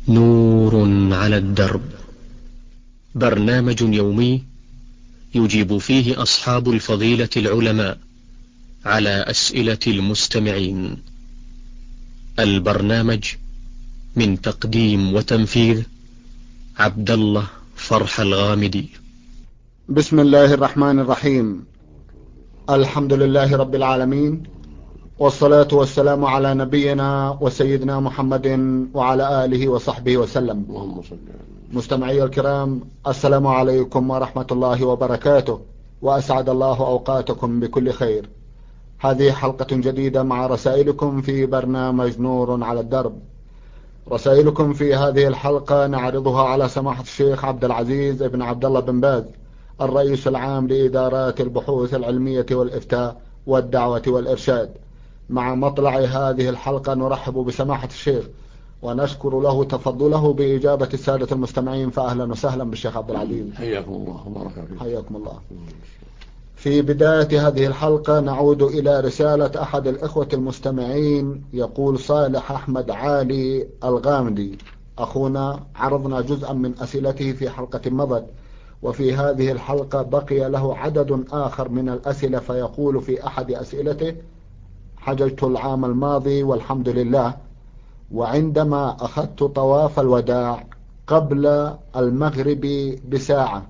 نور على الدرب، برنامج يومي يجيب فيه أصحاب الفضيلة العلماء على أسئلة المستمعين. البرنامج من تقديم وتنفيذ عبد الله فرح الغامدي. بسم الله الرحمن الرحيم. الحمد لله رب العالمين، والصلاة والسلام على نبينا وسيدنا محمد وعلى آله وصحبه وسلم. مستمعي الكرام، السلام عليكم ورحمة الله وبركاته، وأسعد الله أوقاتكم بكل خير. هذه حلقة جديدة مع رسائلكم في برنامج نور على الدرب. رسائلكم في هذه الحلقة نعرضها على سماحة الشيخ عبد العزيز بن عبد الله بن باز، الرئيس العام لإدارات البحوث العلمية والإفتاء والدعوة والإرشاد. مع مطلع هذه الحلقة نرحب بسماحة الشيخ ونشكر له تفضله بإجابة السادة المستمعين، فأهلا وسهلا بالشيخ عبد العزيز. حياكم الله وبارك فيكم. حياكم الله. في بداية هذه الحلقة نعود إلى رسالة أحد الإخوة المستمعين. يقول صالح أحمد علي الغامدي أخونا: عرضنا جزءا من أسئلته في حلقة مضت، وفي هذه الحلقة بقي له عدد آخر من الأسئلة، فيقول في أحد أسئلته: حججت العام الماضي والحمد لله، وعندما أخذت طواف الوداع قبل المغرب بساعة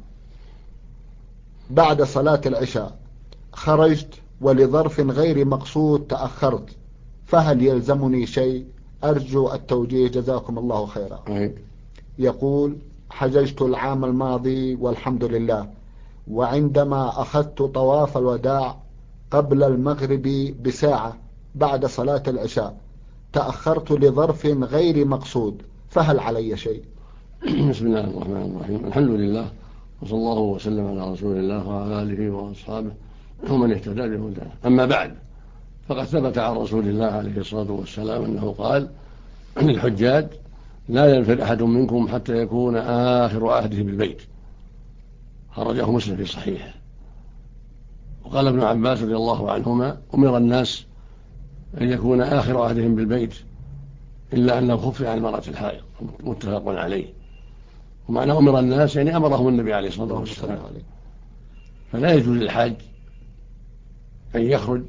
بعد صلاة العشاء خرجت، ولظرف غير مقصود تأخرت، فهل يلزمني شيء؟ أرجو التوجيه، جزاكم الله خيرا. يقول: حججت العام الماضي والحمد لله، وعندما أخذت طواف الوداع قبل المغرب بساعة بعد صلاة العشاء تأخرت لظرف غير مقصود، فهل علي شيء؟ بسم الله الرحمن الرحيم. الحمد لله، وصلى الله وسلم على رسول الله وعلى آله وأصحابه ومن اهتدى بهداه. أما بعد، فقد ثبت عن رسول الله عليه الصلاة والسلام أنه قال للحجاج: لا ينفر أحد منكم حتى يكون آخر عهده بالبيت. خرجه مسلم في صحيحه. وقال ابن عباس رضي الله عنهما: أمر الناس أن يكون آخر عهدهم بالبيت إلا أنه خفف عن المرأة الحائض. متفق عليه. ومعنى أمر الناس يعني أمرهم النبي عليه الصلاة والسلام. فلا يجوز للحاج أن يخرج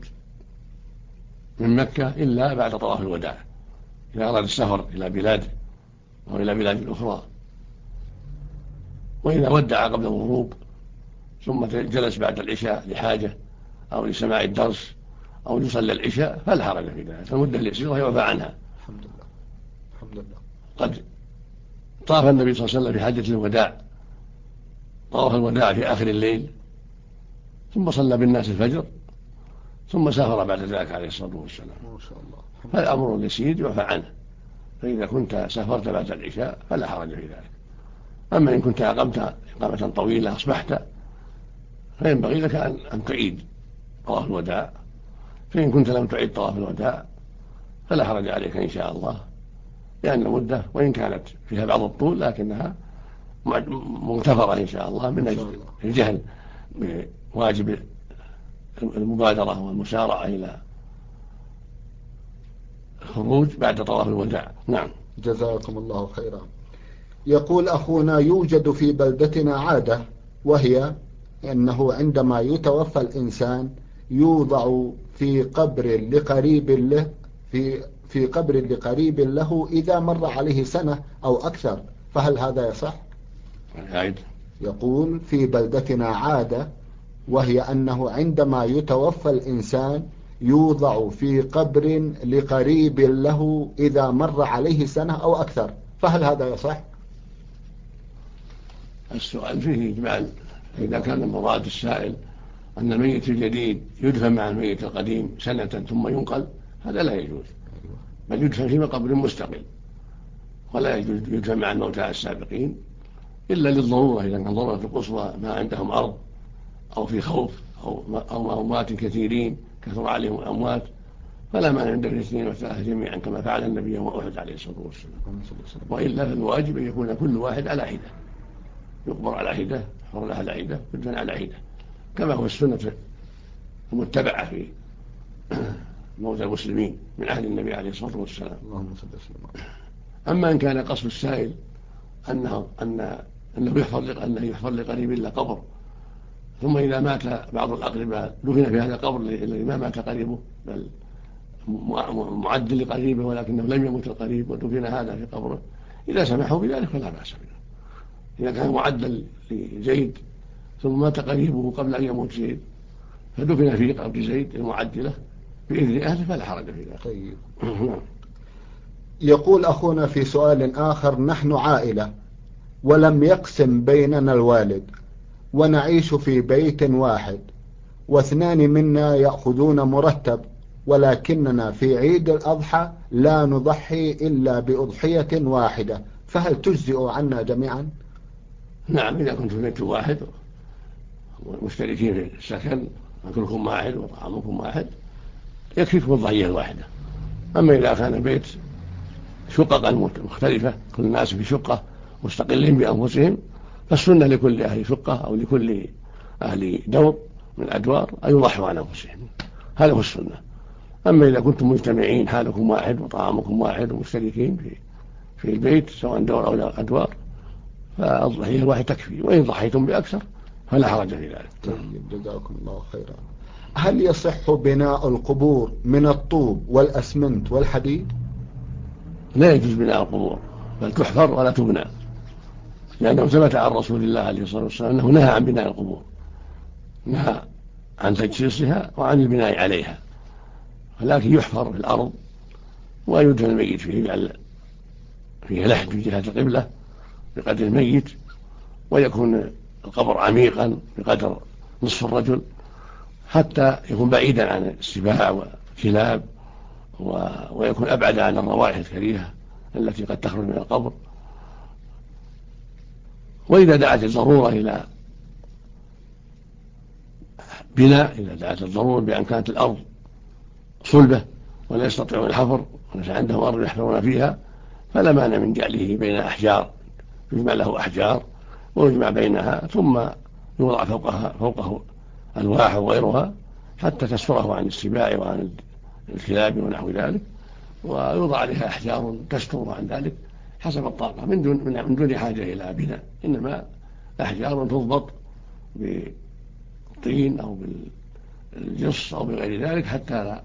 من مكة إلا بعد طواف الوداع إذا أراد السفر إلى بلاده أو إلى بلاد أخرى، وإذا ودع قبل الغروب ثم جلس بعد العشاء لحاجة أو لسماع الدرس أو يصلي العشاء فلا حرج في ذلك، فالمدة اليسيرة يعفى عنها. الحمد لله. الحمد لله. قد طاف النبي صلى الله عليه وسلم في حجة الوداع طواف الوداع في آخر الليل، ثم صلى بالناس الفجر، ثم سافر بعد ذلك عليه الصلاة والسلام. ما شاء الله. فالأمر اليسير يعفى عنه، فإذا كنت سافرت بعد العشاء فلا حرج في ذلك. أما إن كنت أقمت إقامة طويلة أصبحت، فينبغي لك أن تعيد طواف الوداع. فإن كنت لم تعيد طواف الوداع فلا حرج عليك إن شاء الله، لأن المدة وإن كانت فيها بعض الطول لكنها مغتفرة إن شاء الله من أجل الجهل بواجب المبادرة والمسارعة إلى الخروج بعد طواف الوداع. نعم. جزاكم الله خيرا. يقول أخونا: يوجد في بلدتنا عادة، وهي أنه عندما يتوفى الإنسان يوضع في قبر لقريب له في قبر لقريب له إذا مر عليه سنة أو أكثر، فهل هذا يصح؟ يقول: في بلدتنا عادة، وهي أنه عندما يتوفى الإنسان يوضع في قبر لقريب له إذا مر عليه سنة أو أكثر، فهل هذا يصح؟ السؤال فيه إجمال. إذا كان مراد السائل أن الميت الجديد يدفن مع الميت القديم سنة ثم ينقل، هذا لا يجوز، بل يدفن في قبر مستقل، ولا يجوز يدفن مع الموتى السابقين إلا للضرورة. إذا كان ضرورة القصوى ما عندهم أرض أو في خوف أو أموات كثيرين كثر عليهم الأموات، فلا مانع عند الاثنين والثلاثة جميعا كما فعل النبي يوم أحد عليه الصلاة والسلام. وإلا فالواجب أن يكون كل واحد على حدة، يقبر على حدة، يحفر له على حدة، يدفن على حدة، كما هو السنة المتبعة في موتى المسلمين من عهد النبي عليه الصلاة والسلام. اللهم صل وسلم. أما إن كان قصد السائل أنه يحفر لقريب له قبر، ثم إذا مات بعض الأقرباء دفن في هذا القبر الذي ما مات قريبه بل معد لقريبه ولكنه لم يمت القريب ودفن هذا في قبره، إذا سمحوا بذلك فلا بأس به. إذا كان معدا لزيد ثم مات قريبه قبل أن يموت زيد فدفن في قبر زيد المعد له بإذن أهله فلا حرج في ذلك. طيب. يقول أخونا في سؤال آخر: نحن عائلة ولم يقسم بيننا الوالد، ونعيش في بيت واحد، واثنان منا يأخذون مرتب، ولكننا في عيد الأضحى لا نضحي إلا بأضحية واحدة، فهل تجزئ عنا جميعا؟ نعم، إذا كنت في بيت واحد ومشتركين في السكن أكلكم واحد وطعامكم واحد يكفيكم الضحية الواحدة. أما إذا كان البيت شققا مختلفة، كل الناس في شقة مستقلين بأنفسهم، فالسنة لكل أهل شقة أو لكل أهل دور من الأدوار أن يضحوا عن أنفسهم، هذا هو السنة. أما إذا كنتم مجتمعين حالكم واحد وطعامكم واحد ومشتركين في البيت سواء دور أو أدوار فالضحية الواحد تكفي، وإن ضحيتم بأكثر فلا حرج في ذلك. طيب، جزاكم الله خيرا. هل يصح بناء القبور من الطوب والأسمنت والحديد؟ لا يجوز بناء القبور، بل تحفر ولا تبنى، لأنه ثبت عن رسول الله عليه الصلاة والسلام أنه نهى عن بناء القبور، نهى عن تجسيسها وعن البناء عليها، ولكن يحفر في الأرض ويدفن الميت فيه لحد في جهة القبلة بقدر الميت، ويكون القبر عميقا بقدر نصف الرجل حتى يكون بعيدا عن السباع والكلاب، ويكون أبعد عن الروائح الكريهة التي قد تخرج من القبر. وإذا دعت الضرورة إلى بناء، إذا دعت الضرورة بأن كانت الأرض صلبة ولا يستطيعون الحفر وليس عندهم أرض يحفرون فيها، فلا مانع من جعله بين أحجار، يجمع له أحجار ويجمع بينها ثم يوضع فوقه ألواح وغيرها حتى تستره عن السباع وعن الكلاب ونحو ذلك، ويوضع عليها أحجار تستر عن ذلك حسب الطاقة من دون حاجة إلى بناء، إنما أحجار تضبط بالطين أو بالجص أو بغير ذلك حتى لا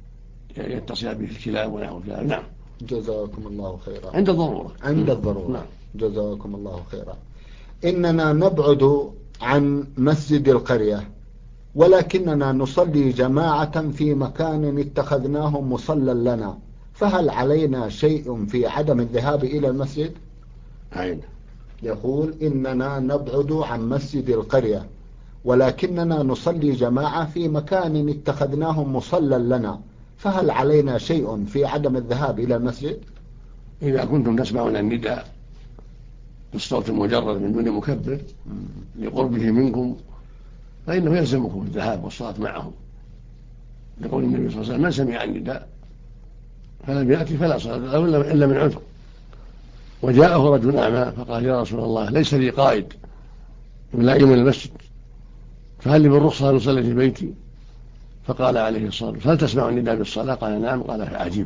يتصل به الكلاب ونحو ذلك. نعم. جزاكم الله خيرا. عند الضرورة. عند الضرورة. نعم. جزاكم الله خيرا. إننا نبعد عن مسجد القرية، ولكننا نصلي جماعة في مكان اتخذناه مصلى لنا، فهل علينا شيء في عدم الذهاب إلى المسجد؟ عين. يقول: إننا نبعد عن مسجد القرية، ولكننا نصلي جماعة في مكان اتخذناه مصلى لنا، فهل علينا شيء في عدم الذهاب إلى المسجد؟ إذا كنتم تسمعون النداء بالصوت المجرد من دون مكبر لقربه منكم فإنه يلزمكم الذهاب والصلاة معهم، يقول النبي صلى الله عليه وسلم: من سمع النداء فلم يأتي فلا صلاة له إلا من عذر. وجاءه رجل أعمى فقال: يا رسول الله، ليس لي قائد يلائم المسجد، فهل لي بالرخصة أن أصلي في بيتي؟ فقال عليه الصلاة والسلام: هل تسمع النداء بالصلاة؟ قال: نعم. قال: فعجيب.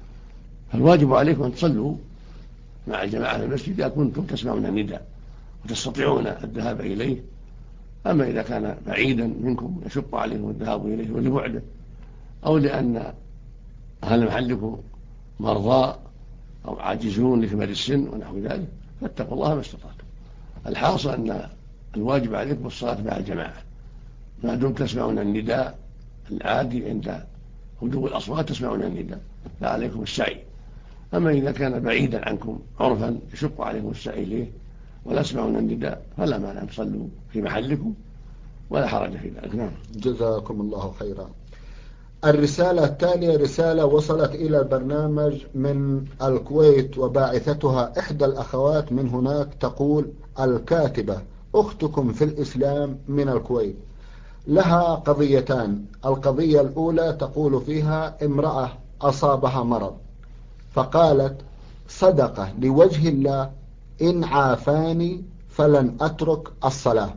فالواجب عليكم أن تصلوا مع الجماعة في المسجد إذا كنتم تسمعون النداء وتستطيعون الذهاب إليه. أما إذا كان بعيدا منكم يشق عليكم الذهاب إليه ولبعده أو لأن أهل محلكم مرضى أو عاجزون لكبر السن ونحو ذلك فاتقوا الله ما استطعتم. الحاصل أن الواجب عليكم الصلاة مع الجماعة ما دمتم تسمعون النداء العادي عند هدوء الأصوات، تسمعون النداء لا عليكم السعي. أما إذا كان بعيدا عنكم عرفا يشق عليكم السعي إليه ولا تسمعون النداء فلا مانع أن تصلوا في محلكم ولا حرج في ذلك. نعم. جزاكم الله خيرا. الرسالة التالية رسالة وصلت إلى البرنامج من الكويت، وباعثتها إحدى الأخوات من هناك، تقول: الكاتبة أختكم في الإسلام من الكويت، لها قضيتان. القضية الأولى تقول فيها: امرأة أصابها مرض فقالت: صدقة لوجه الله إن عافاني فلن أترك الصلاة،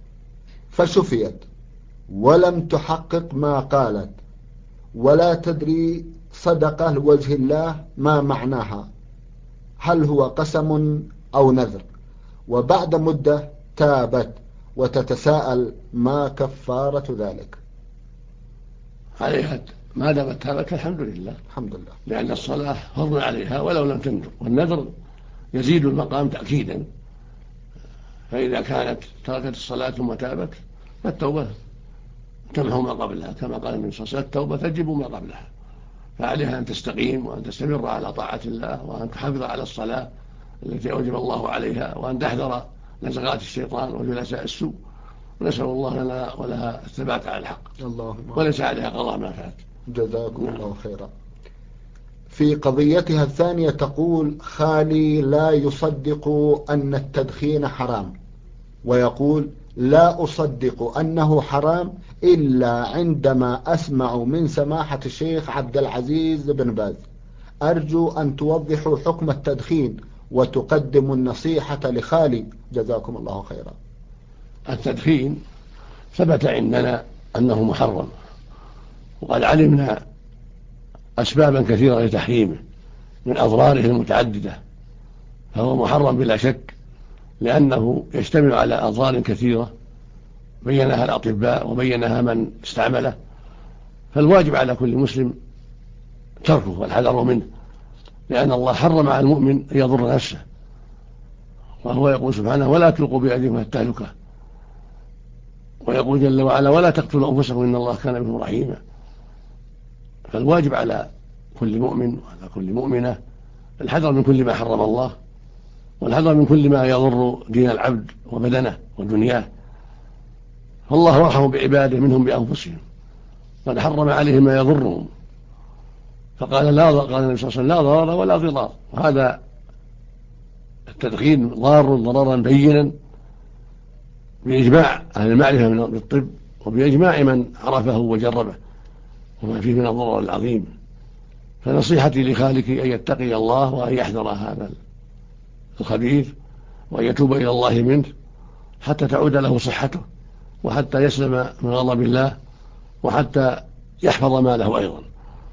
فشفيت ولم تحقق ما قالت ولا تدري صدقة لوجه الله ما معناها، هل هو قسم أو نذر؟ وبعد مدة تابت وتتساءل ما كفارة ذلك؟ عليها ما دامت تابت الحمد لله، الحمد لله، لأن الصلاة فرض عليها ولو لم تنذر، والنذر يزيد المقام تأكيدا. فإذا كانت تركت الصلاة ثم تابت فالتوبة تمحو ما قبلها، كما قال النبي صلى الله عليه وسلم: التوبة تجب ما قبلها. فعليها أن تستقيم وأن تستمر على طاعة الله، وأن تحافظ على الصلاة التي أوجب الله عليها، وأن تحذر نزغات الشيطان وجلساء السوء. ونسأل الله لنا ولها الثبات على الحق، وليس عليها قضاء ما فات. جزاكم الله خيرا. في قضيتها الثانية تقول: خالي لا يصدق أن التدخين حرام، ويقول: لا أصدق أنه حرام إلا عندما أسمع من سماحة الشيخ عبد العزيز بن باز. أرجو أن توضحوا حكم التدخين وتقدموا النصيحة لخالي، جزاكم الله خيرا. التدخين ثبت عندنا أنه محرم، وقد علمنا أسبابا كثيرة لتحريمه من أضراره المتعددة، فهو محرم بلا شك، لأنه يشتمل على أضرار كثيرة بينها الأطباء وبينها من استعمله. فالواجب على كل مسلم تركه والحذر منه، لأن الله حرم على المؤمن أن يضر نفسه، وهو يقول سبحانه: ولا تلقوا بأيديكم إلى التهلكة. ويقول جل وعلا: ولا تقتلوا أنفسكم إن الله كان بكم رحيما. فالواجب على كل مؤمن وعلى كل مؤمنة الحذر من كل ما حرم الله، والحذر من كل ما يضر دين العبد وبدنه ودنياه. فالله أرحم بعباده منهم بأنفسهم، قد حرم عليهم ما يضرهم، فقال قال النبي صلى الله عليه وسلم: لا ضرر ولا ضرار. وهذا التدخين ضار ضررا بينا بإجماع أهل المعرفة من الطب، وبإجماع من عرفه وجربه، وما فيه من الضرر العظيم. فنصيحتي لخالك أن يتقي الله وأن يحذر هذا الخبيث، وأن يتوب إلى الله منه حتى تعود له صحته، وحتى يسلم من غضب الله، وحتى يحفظ ماله أيضا.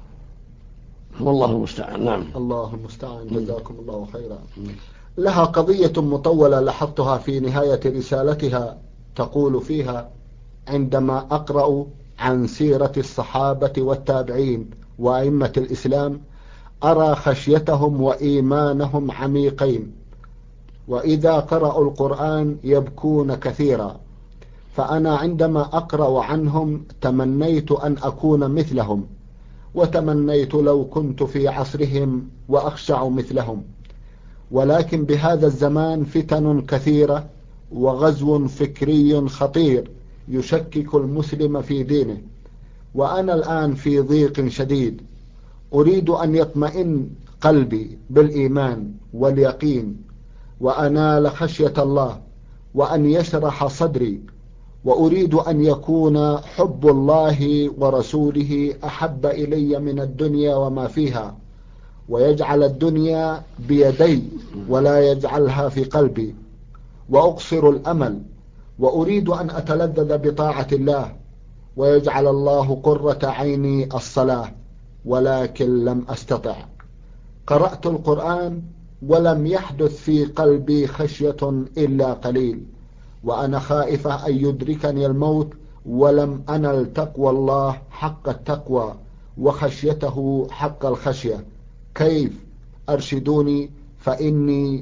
والله المستعان. نعم. الله المستعان. جزاكم الله خيرا. لها قضية مطولة لاحظتها في نهاية رسالتها، تقول فيها: عندما أقرأ عن سيرة الصحابة والتابعين وأئمة الإسلام أرى خشيتهم وإيمانهم عميقين، وإذا قرأوا القرآن يبكون كثيرا، فأنا عندما أقرأ عنهم تمنيت أن أكون مثلهم، وتمنيت لو كنت في عصرهم وأخشع مثلهم. ولكن بهذا الزمان فتن كثيرة وغزو فكري خطير يشكك المسلم في دينه، وأنا الآن في ضيق شديد، أريد أن يطمئن قلبي بالإيمان واليقين وأنال خشية الله، وأن يشرح صدري، وأريد أن يكون حب الله ورسوله أحب إلي من الدنيا وما فيها، ويجعل الدنيا بيدي ولا يجعلها في قلبي، وأقصر الأمل، وأريد أن أتلذذ بطاعة الله، ويجعل الله قرة عيني الصلاة، ولكن لم أستطع. قرأت القرآن ولم يحدث في قلبي خشية إلا قليل، وأنا خائفة أن يدركني الموت ولم أنل تقوى الله حق التقوى وخشيته حق الخشية. كيف؟ أرشدوني، فإني،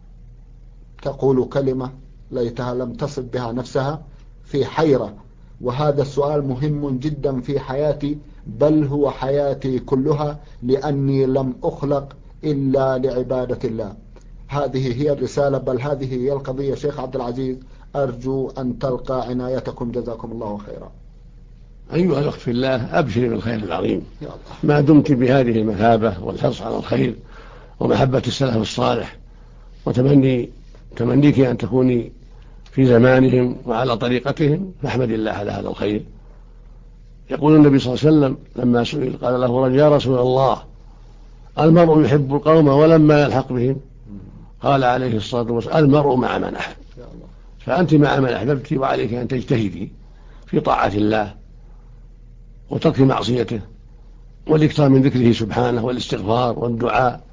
تقول كلمة ليتها لم تصف بها نفسها، في حيرة، وهذا السؤال مهم جدا في حياتي، بل هو حياتي كلها، لأني لم أخلق إلا لعبادة الله. هذه هي الرسالة، بل هذه هي القضية. شيخ عبد العزيز، أرجو أن تلقى عنايتكم، جزاكم الله خيرا. أيها الأخت في الله، أبشري بالخير العظيم ما دمت بهذه المثابة والحرص على الخير ومحبة السلف الصالح، تمنيك أن تكوني في زمانهم وعلى طريقتهم، فاحمد الله على هذا الخير. يقول النبي صلى الله عليه وسلم لما سئل قال له رجل: يا رسول الله، المرء يحب القوم ولما يلحق بهم؟ قال عليه الصلاة والسلام: المرء مع من أحب. فأنت مع من أحببت، وعليك أن تجتهدي في طاعة الله وترك معصيته والإكثار من ذكره سبحانه والاستغفار والدعاء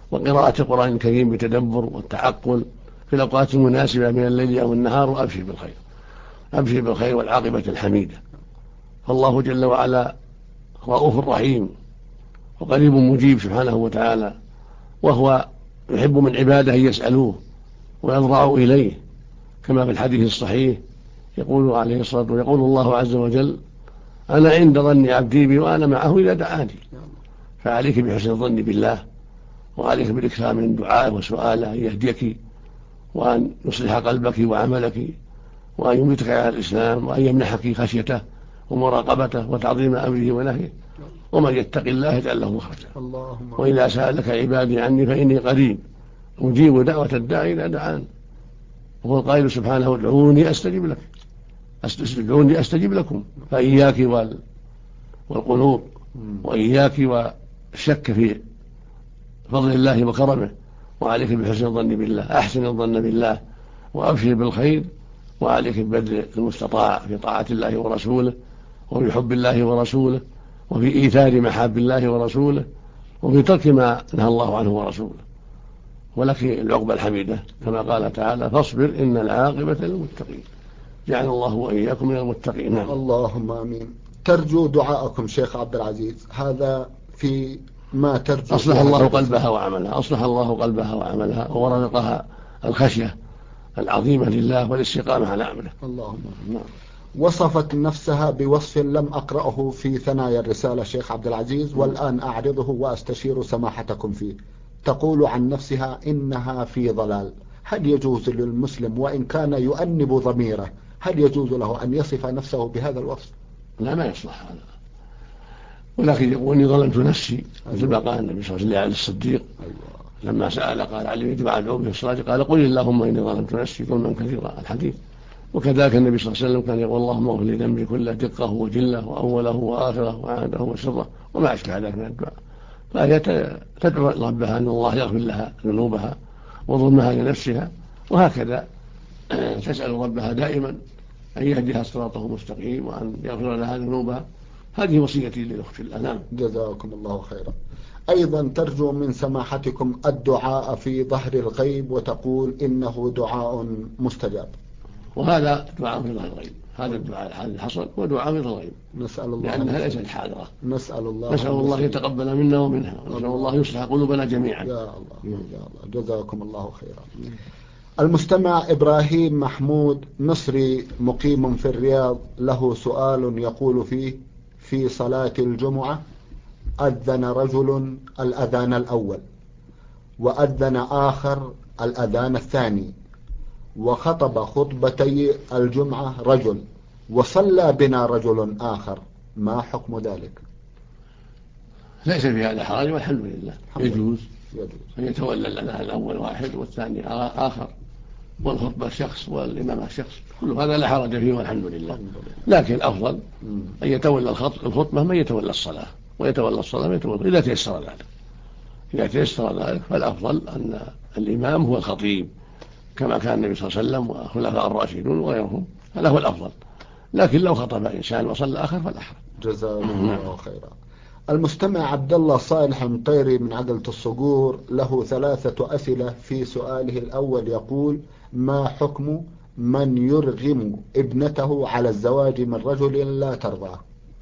وقراءة القرآن الكريم بتدبر والتعقل في الأوقات المناسبة من الليل أو النهار، وأبشر بالخير، أبشر بالخير والعاقبة الحميدة. فالله جل وعلا رؤوف رحيم وقريب مجيب سبحانه وتعالى، وهو يحب من عباده أن يسألوه ويضرعوا إليه، كما في الحديث الصحيح يقول عليه الصلاة والسلام، يقول الله عز وجل: أنا عند ظن عبدي بي وأنا معه إذا دعاني. فعليك بحسن الظن بالله، وعليك بالإكثار من الدعاء وسؤاله أن يهديك وأن يصلح قلبك وعملك وأن يميتك على الإسلام وأن يمنحك خشيته ومراقبته وتعظيم أمره ونهيه. ومن يتق الله يجعل له مخرجا. وإذا سألك عبادي عني فإني قريب أجيب دعوة الداعي إذا دعان. وهو القائل سبحانه: ادعوني أستجب لك، ادعوني أستجب لكم. فإياك والقنوط، وإياك والشك في فضل الله وكرمه، وعليك بحسن الظن بالله. أحسن الظن بالله وأبشر بالخير، وعليك ببذل المستطاع في طاعة الله ورسوله، وفي حب الله ورسوله، وفي إيثار محاب الله ورسوله، وفي ترك ما نهى الله عنه ورسوله. ولك العقبى الحميدة كما قال تعالى: فاصبر إن العاقبة للمتقين. جعل الله وإياكم من المتقين. نعم. اللهم آمين. ترجو دعاءكم شيخ عبد العزيز، هذا في ما ترجو. أصلح الله قلبها وعملها، أصلح الله قلبها وعملها، ورزقها الخشية العظيمة لله والاستقامة على أمره. اللهم آمين. وصفت نفسها بوصف لم أقرأه في ثنايا الرسالة شيخ عبد العزيز، والآن أعرضه وأستشير سماحتكم فيه. تقول عن نفسها إنها في ضلال. هل يجوز للمسلم وإن كان يؤنب ضميره، هل يجوز له أن يصف نفسه بهذا الوصف؟ لا، ما يصلح هذا. ولكن يقول: إني ظلمت نفسي، مثل ما قال النبي صلى الله عليه وسلم على الصديق لما سأل قال: علمني دعاء العوم في الصلاة، قال: قل اللهم إني ظلمت نفسي ظلما كثيرا، الحديث. وكذلك النبي صلى الله عليه وسلم كان يقول: اللهم اغفر لي ذنبي كله، دقه وجله وأوله وآخره وعاده وسره وما أشبه ذلك من الدعاء. فهي تدعو ربها أن الله يغفر لها ذنوبها وظلمها لنفسها، وهكذا تسأل ربها دائما أن يهديها صراطه المستقيم وأن يغفر لها ذنوبها. هذه وصيتي للأخت الأنام. جزاكم الله خيرا. أيضا ترجو من سماحتكم الدعاء في ظهر الغيب، وتقول إنه دعاء مستجاب. وهذا دعاء في ظهر الغيب، هذا الدعاء الذي حصل هو دعاء في الغيب، نسأل الله لأنها ليست حاضرة. نسأل الله يتقبل منا ومنها، ونسأل الله يصلح قلوبنا جميعا. يا الله يا الله، جزاكم الله خيرا. المستمع إبراهيم محمود مصري مقيم في الرياض له سؤال يقول فيه: في صلاة الجمعة أذن رجل الأذان الأول، وأذن آخر الأذان الثاني، وخطب خطبتي الجمعة رجل، وصلى بنا رجل آخر، ما حكم ذلك؟ ليس في هذا حرج والحمد لله. يجوز أن يتولى الأذان الأول واحد والثاني آخر، والخطبة شخص والإمامة شخص، كل هذا لا حرج فيه والحمد لله. لكن الأفضل أن يتولى الخطبة من يتولى الصلاة، ويتولى الصلاة من يتولى، إذا تيسر ذلك. إذا تيسر ذلك فالأفضل أن الإمام هو الخطيب، كما كان النبي صلى الله عليه وسلم وخلفاء الراشدون وغيرهم، هذا هو الأفضل. لكن لو خطب إنسان وصلى آخر فلا حرج. جزاكم الله خيرا. المستمع عبد الله صالح المطيري من عدلة الصقور له 3 أسئلة. في سؤاله الأول يقول: ما حكم من يرغم ابنته على الزواج من رجل لا ترضاه؟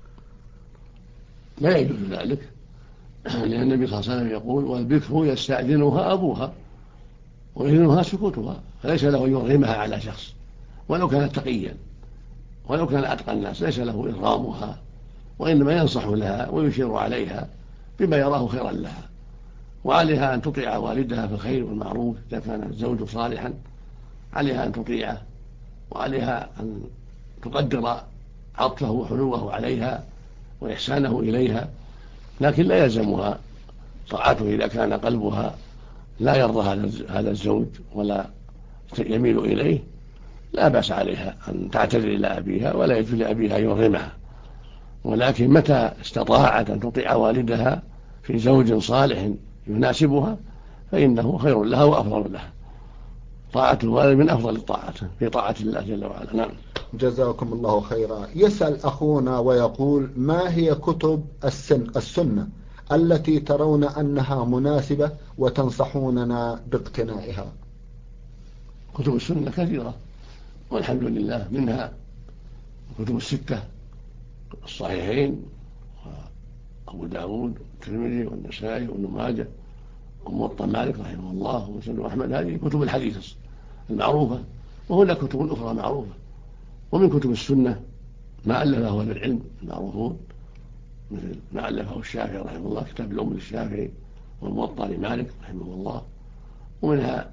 لا يجوز ذلك، لأن النبي صلى الله عليه وسلم يقول: والبكر يستأذنها أبوها وإذنها سكوتها. فليس له يرغمها على شخص ولو كان تقيا ولو كان أتقى الناس، ليس له إرغامها، وإنما ينصح لها ويشير عليها بما يراه خيرا لها. وعليها أن تطيع والدها في الخير والمعروف إذا كان الزوج صالحا، عليها أن تطيعه، وعليها أن تقدر عطفه وحنوه عليها وإحسانه إليها، لكن لا يلزمها طاعته إذا كان قلبها لا يرضى هذا الزوج ولا يميل إليه. لا بأس عليها أن تعتذر إلى أبيها، ولا يجوز لأبيها يرغمها، ولكن متى استطاعت أن تطيع والدها في زوج صالح يناسبها فإنه خير لها وأفضل لها. طاعة الوالد من أفضل الطاعات في طاعة الله جل وعلا. نعم. جزاكم الله خيرا. يسأل أخونا ويقول: ما هي كتب السنة التي ترون أنها مناسبة وتنصحوننا باقتنائها؟ كتب السنة كثيرة والحمد لله، منها كتب الستة الصحيحين وأبو داود والترمذي والنسائي وابن ماجه وموطأ مالك رحمه الله ومسند أحمد. هذه كتب الحديث المعروفة، وهناك كتب أخرى معروفة. ومن كتب السنة ما ألفه أهل العلم المعروفون، مثل ما ألفه الشافعي رحمه الله كتاب الأم للشافعي والموطأ لمالك رحمه الله. ومنها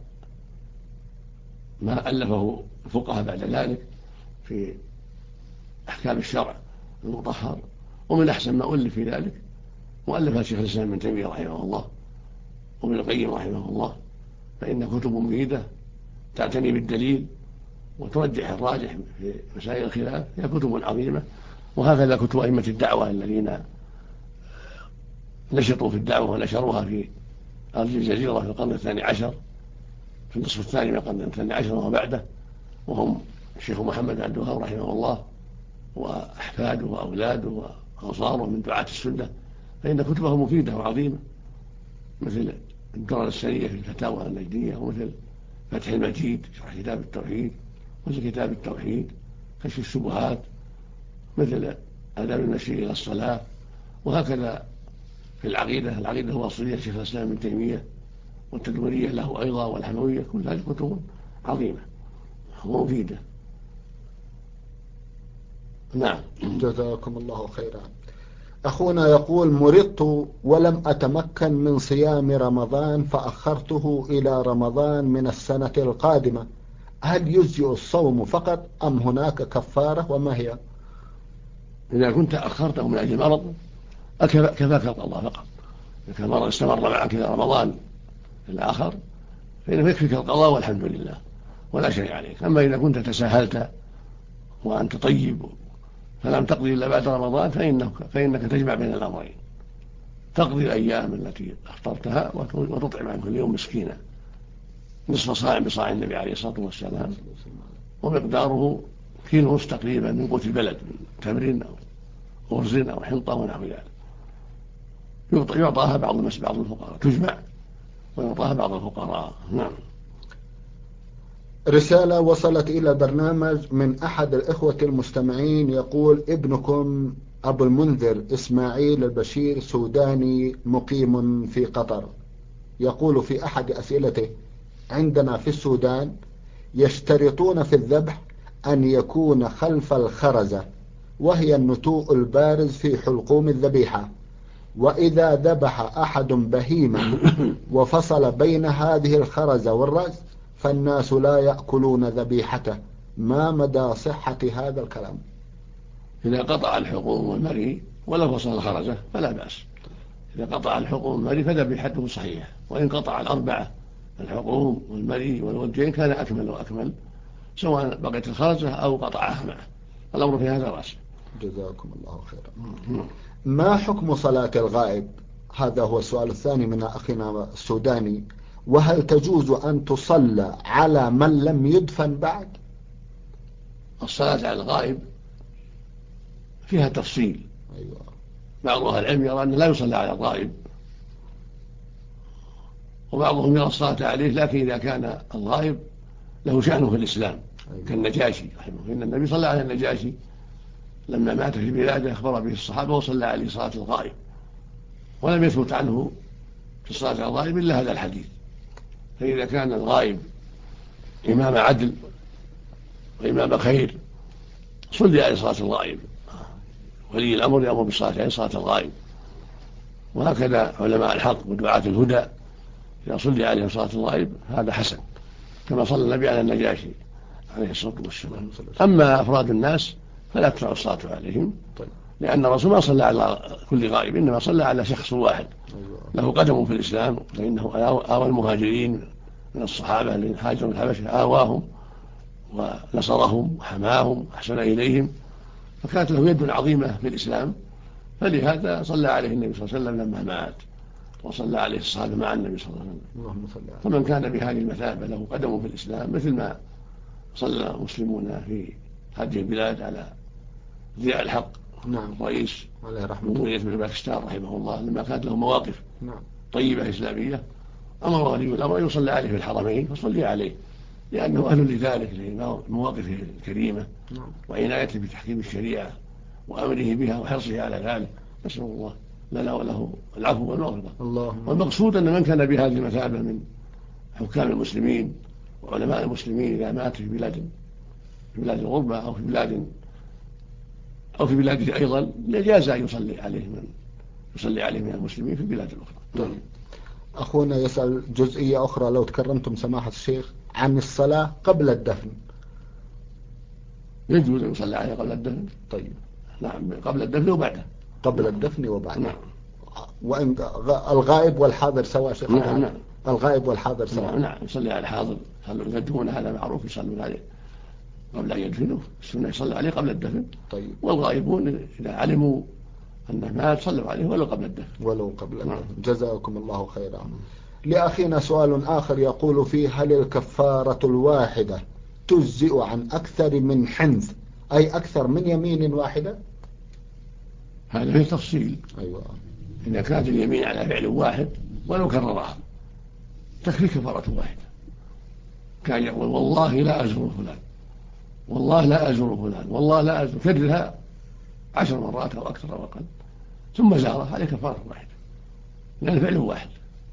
ما ألفه الفقهاء بعد ذلك في أحكام الشرع المطهر. ومن أحسن ما ألف في ذلك مؤلفات شيخ الإسلام ابن تيمية رحمه الله وابن القيم رحمه الله، فإن كتب مفيدة تعتني بالدليل وترجح الراجح في مسائل الخلاف، هي كتب عظيمة. وهكذا كتب أئمة الدعوة الذين نشطوا في الدعوة ونشروها في أرض الجزيرة في القرن الثاني عشر، في النصف الثاني من القرن الثاني عشر وبعده، وهم الشيخ محمد عبد الوهاب رحمه الله وأحفاده وأولاده وأنصاره من دعاة السنة، فإن كتبهم مفيدة وعظيمة، مثل الدرر السرية في الفتاوى النجدية، ومثل فتح المجيد شرح كتاب التوحيد، مثل كتاب التوحيد، كشف الشبهات، مثل آداب المشي إلى الصلاة. وهكذا في العقيدة الواصلية شيخ الإسلام ابن تيمية، والتدمرية له أيضا، والحموية، كل هذه كتب عظيمة ومفيدة. نعم. جزاكم الله خيرا. أخونا يقول: مرضت ولم أتمكن من صيام رمضان فأخرته إلى رمضان من السنة القادمة، هل يجزئ الصوم فقط أم هناك كفارة وما هي؟ إذا كنت أخرته من أجل مرض كفاك القضاء فقط. إذا المرض استمر معك إلى رمضان الآخر فإنه يكفيك القضاء والحمد لله ولا شيء عليك. أما إذا كنت تساهلت وأنت طيب فلم تقضي إلا بعد رمضان فإنك تجمع بين الأمرين، تقضي الأيام التي أفطرتها وتطعم عن كل يوم مسكينا نصف صاع بصاع النبي عليه الصلاة والسلام، ومقداره كيلو ونصف تقريبا من قوت البلد، من تمر أو أرز أو حنطة ونحو ذلك. يعطاها بعض الفقراء، تجمع ويعطاها بعض الفقراء. نعم. رسالة وصلت إلى البرنامج من أحد الإخوة المستمعين، يقول: ابنكم أبو المنذر إسماعيل البشير سوداني مقيم في قطر، يقول في أحد أسئلته: عندنا في السودان يشترطون في الذبح أن يكون خلف الخرزة، وهي النتوء البارز في حلقوم الذبيحة، وإذا ذبح أحد بهيمة وفصل بين هذه الخرزة والرأس فالناس لا يأكلون ذبيحته، ما مدى صحة هذا الكلام؟ إذا قطع الحلقوم والمري ولو فصل الخرزة فلا بأس. إذا قطع الحلقوم والمري فذبيحته صحيحة، وإن قطع الأربعة الحلقوم والمري والوجهين كان أكمل وأكمل، سواء بقيت الخرزة أو قطعها معه، الأمر في هذا واسع. جزاكم الله خيرا. ما حكم صلاة الغائب؟ هذا هو السؤال الثاني من أخينا السوداني. وهل تجوز أن تصلى على من لم يدفن بعد؟ الصلاة على الغائب فيها تفصيل. أيوة. بعض أهل العلم يرى أنه لا يصلى على الغائب، وبعضهم يرى الصلاة عليه، لكن إذا كان الغائب له شأنه في الإسلام. أيوة. كالنجاشي رحمه الله، إن النبي صلى على النجاشي لما مات في بلاده أخبر به الصحابة وصلى عليه صلاة الغائب، ولم يثبت عنه في الصلاة على الغائب إلا هذا الحديث. فإذا كان الغائب إمام عدل وإمام خير صلي عليه صلاة الغائب، ولي الأمر يأمر بالصلاة عليه صلاة الغائب. وهكذا علماء الحق ودعاة الهدى إذا صلي عليهم صلاة الغائب هذا حسن، كما صلى النبي على النجاشي عليه الصلاة والسلام. أما أفراد الناس فلا تشرع الصلاة عليهم، لأن الرسول ما صلى على كل غائب، إنما صلى على شخص واحد له قدم في الإسلام، فإنه آوى المهاجرين من الصحابة الذين هاجروا من الحبشة، آواهم ونصرهم وحماهم وأحسن إليهم، فكانت له يد عظيمة في الإسلام، فلهذا صلى عليه النبي صلى الله عليه وسلم لما مات، وصلى عليه الصحابة مع النبي صلى الله عليه وسلم. فمن كان بهذه المثابة له قدم في الإسلام، مثل ما صلى المسلمون في هذه البلاد على ضياء الحق نعم. رئيس عليه رحمة جمهورية باكستان رحمه الله، لما كانت له مواقف طيبة إسلامية أمر ولي الأمر أن يصلي عليه في الحرمين، فصلي عليه لأنه أهل لذلك لمواقفه الكريمة وعنايته بتحكيم الشريعة وأمره بها وحرصه على ذلك. نسأل الله لنا وله العفو والمغفرة. والمقصود أن من كان بهذه المثابة من حكام المسلمين وعلماء المسلمين إذا مات في بلاد الغربة أو في بلاده أيضا جاز أن يصلي عليه من المسلمين في البلاد الأخرى. أخونا يسأل جزئية أخرى لو تكرمتم سماحة الشيخ عن الصلاة قبل الدفن. يجوز أن يصلي عليه قبل الدفن. طيب. نعم، قبل الدفن وبعده. قبل الدفن وبعده. نعم. وإن الغائب والحاضر سواء شيخ. نعم. الغائب والحاضر سواء. نعم، يصلي على الحاضر، يدفنون هذا معروف، يصلون عليه قبل أن يدفنوه، السنة يصلي عليه قبل الدفن. طيب. والغائبون إذا علموا أنه مات صلوا عليه ولو قبل الدفن. جزاكم الله خيرا. لأخينا سؤال آخر يقول فيه: هل الكفارة الواحدة تجزئ عن أكثر من حنث، أي أكثر من يمين واحدة؟ هذا فيه تفصيل. أيوة. إذا كانت اليمين على فعل واحد ولو كررها تكفي كفارة واحدة. كان يقول والله لا أزور فلان، والله لا أزور فلان، والله لا أزور، كررها 10 مرات أو أكثر أو أقل ثم زاره، عليه كفارة واحدة لأن فعل واحد.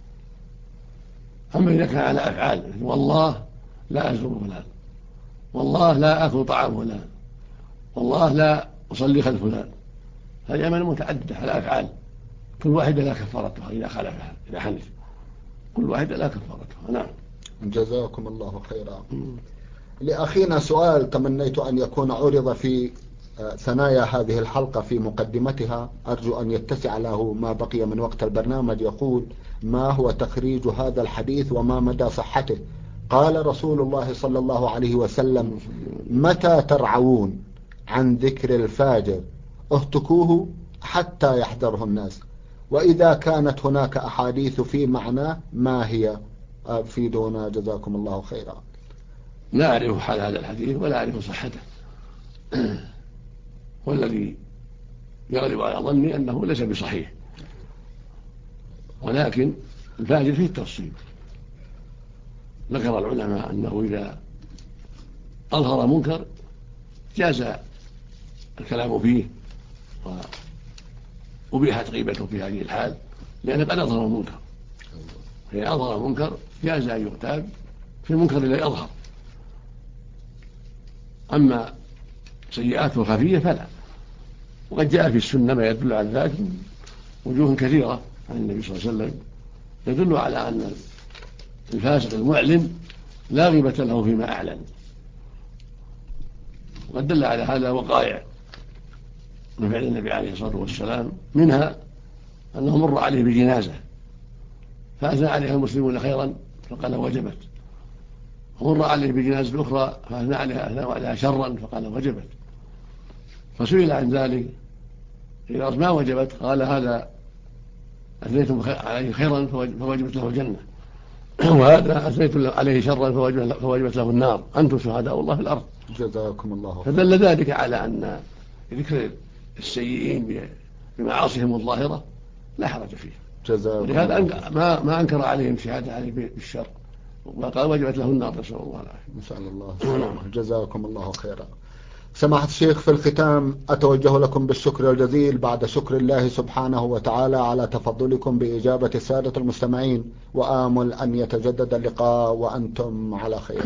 أما إذا كان على أفعال والله لا أزور فلان، والله لا أكل طعام فلان، والله لا أصلي خلف فلان، هذه أعمال متعددة على أفعال كل واحدة لا كفارتها إذا خالفها، إذا حنث كل واحدة لا كفارتها. نعم. جزاكم الله خيرا. لأخينا سؤال تمنيت أن يكون عرض في ثنايا هذه الحلقة في مقدمتها، أرجو أن يتسع له ما بقي من وقت البرنامج. يقول: ما هو تخريج هذا الحديث وما مدى صحته؟ قال رسول الله صلى الله عليه وسلم: متى ترعون عن ذكر الفاجر اهتكوه حتى يحذره الناس، وإذا كانت هناك أحاديث في معناه ما هي؟ أفيدونا جزاكم الله خيرا. لا أعرف حال هذا الحديث ولا أعرف صحته، والذي يغلب على ظني أنه ليس بصحيح، ولكن الفاجر فيه التفصيل. ذكر العلماء أنه إذا أظهر منكر جاز الكلام فيه وأبيحت غيبته في هذه الحال، لأنه قد أظهر المنكر، فإذا أظهر المنكر جاز أن يغتاب في المنكر الذي أظهر. أما سيئاته الخفية فلا، وقد جاء في السنة ما يدل على ذلك وجوه كثيرة عن النبي صلى الله عليه وسلم يدل على أن الفاسق المعلن لا غيبة له فيما أعلن، وقد دل على هذا وقائع من فعل النبي عليه الصلاة والسلام، منها أنه مر عليه بجنازة فأثنى عليها المسلمون خيرا فقال وجبت، ومر عليه بجنازة أخرى فأثنى عليها شرا فقال وجبت، فسئل عن ذلك إذا ما وجبت قال هذا أثنيتم عليه خيرا فوجبت له الجنة، وهذا أثنيتم عليه شرا فوجبت له النار، أنتم شهداء الله في الأرض. جزاكم الله. فدل ذلك على أن ذكر السيئين بمعاصيهم الظاهرة لا حرج فيه، ولهذا ما أنكر عليهم شهادة عليه بالشر وقال وجبت له النار، نسأل الله العافية. نسأل الله السلامة. جزاكم الله خيرا. سماحة الشيخ، في الختام أتوجه لكم بالشكر الجزيل بعد شكر الله سبحانه وتعالى على تفضلكم بإجابة السادة المستمعين، وآمل أن يتجدد اللقاء وأنتم على خير.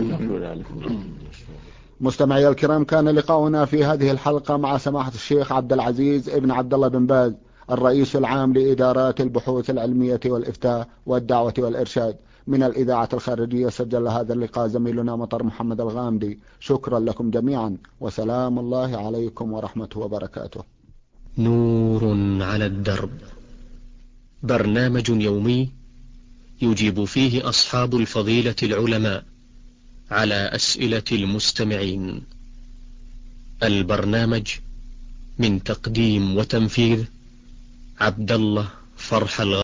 مستمعي الكرام، كان لقاؤنا في هذه الحلقة مع سماحة الشيخ عبد العزيز ابن عبد الله بن باز، الرئيس العام لإدارات البحوث العلمية والإفتاء والدعوة والإرشاد من الإذاعة الخارجية. سجل هذا اللقاء زميلنا مطر محمد الغامدي. شكرا لكم جميعا، وسلام الله عليكم ورحمته وبركاته. نور على الدرب، برنامج يومي يجيب فيه أصحاب الفضيلة العلماء على أسئلة المستمعين. البرنامج من تقديم وتنفيذ عبد الله فرح الغامدي.